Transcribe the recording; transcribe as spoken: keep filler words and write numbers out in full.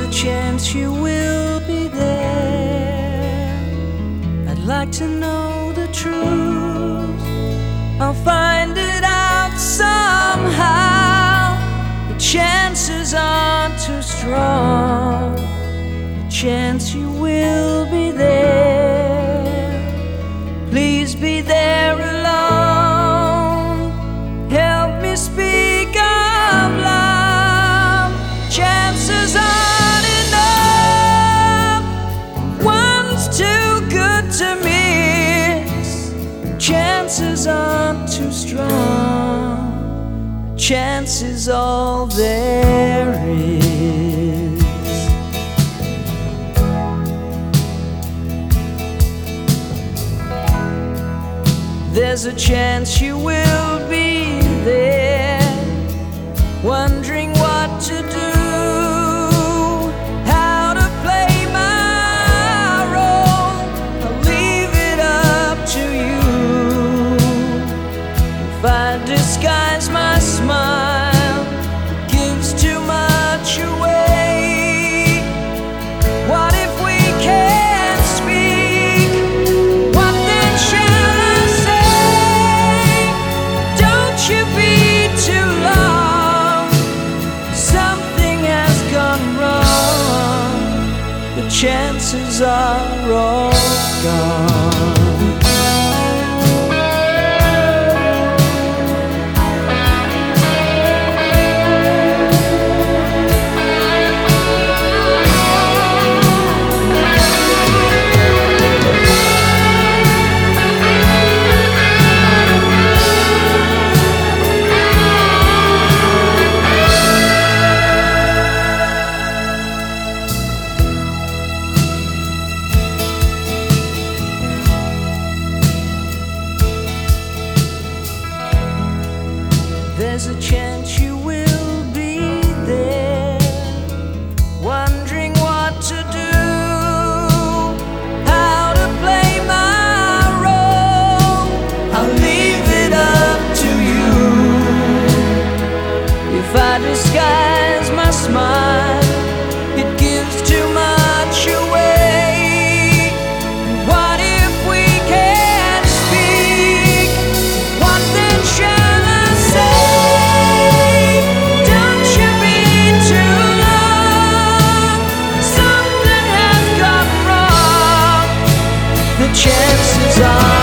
chance you will be there. I'd like to know the truth. I'll find it out somehow. The chances aren't too strong. The chance you will be there. Please be there alone. Help me speak of love. Chances aren't enough. One's too good to miss. Chances aren't too strong. The chance is all there is. There's a chance you will be there, wondering what to do, how to play my role. I'll leave it up to you. If I disguise my smile, it gives too much away. What if we can't speak? What then shall I say? Don't you be too long. Something has gone wrong. The chances are all gone. There's a chance you will be there, wondering what to do, how to play my role. I'll leave it up to you. If I disguise my smile, it gives too much away. What if we can't speak? What then shall I say? Chances are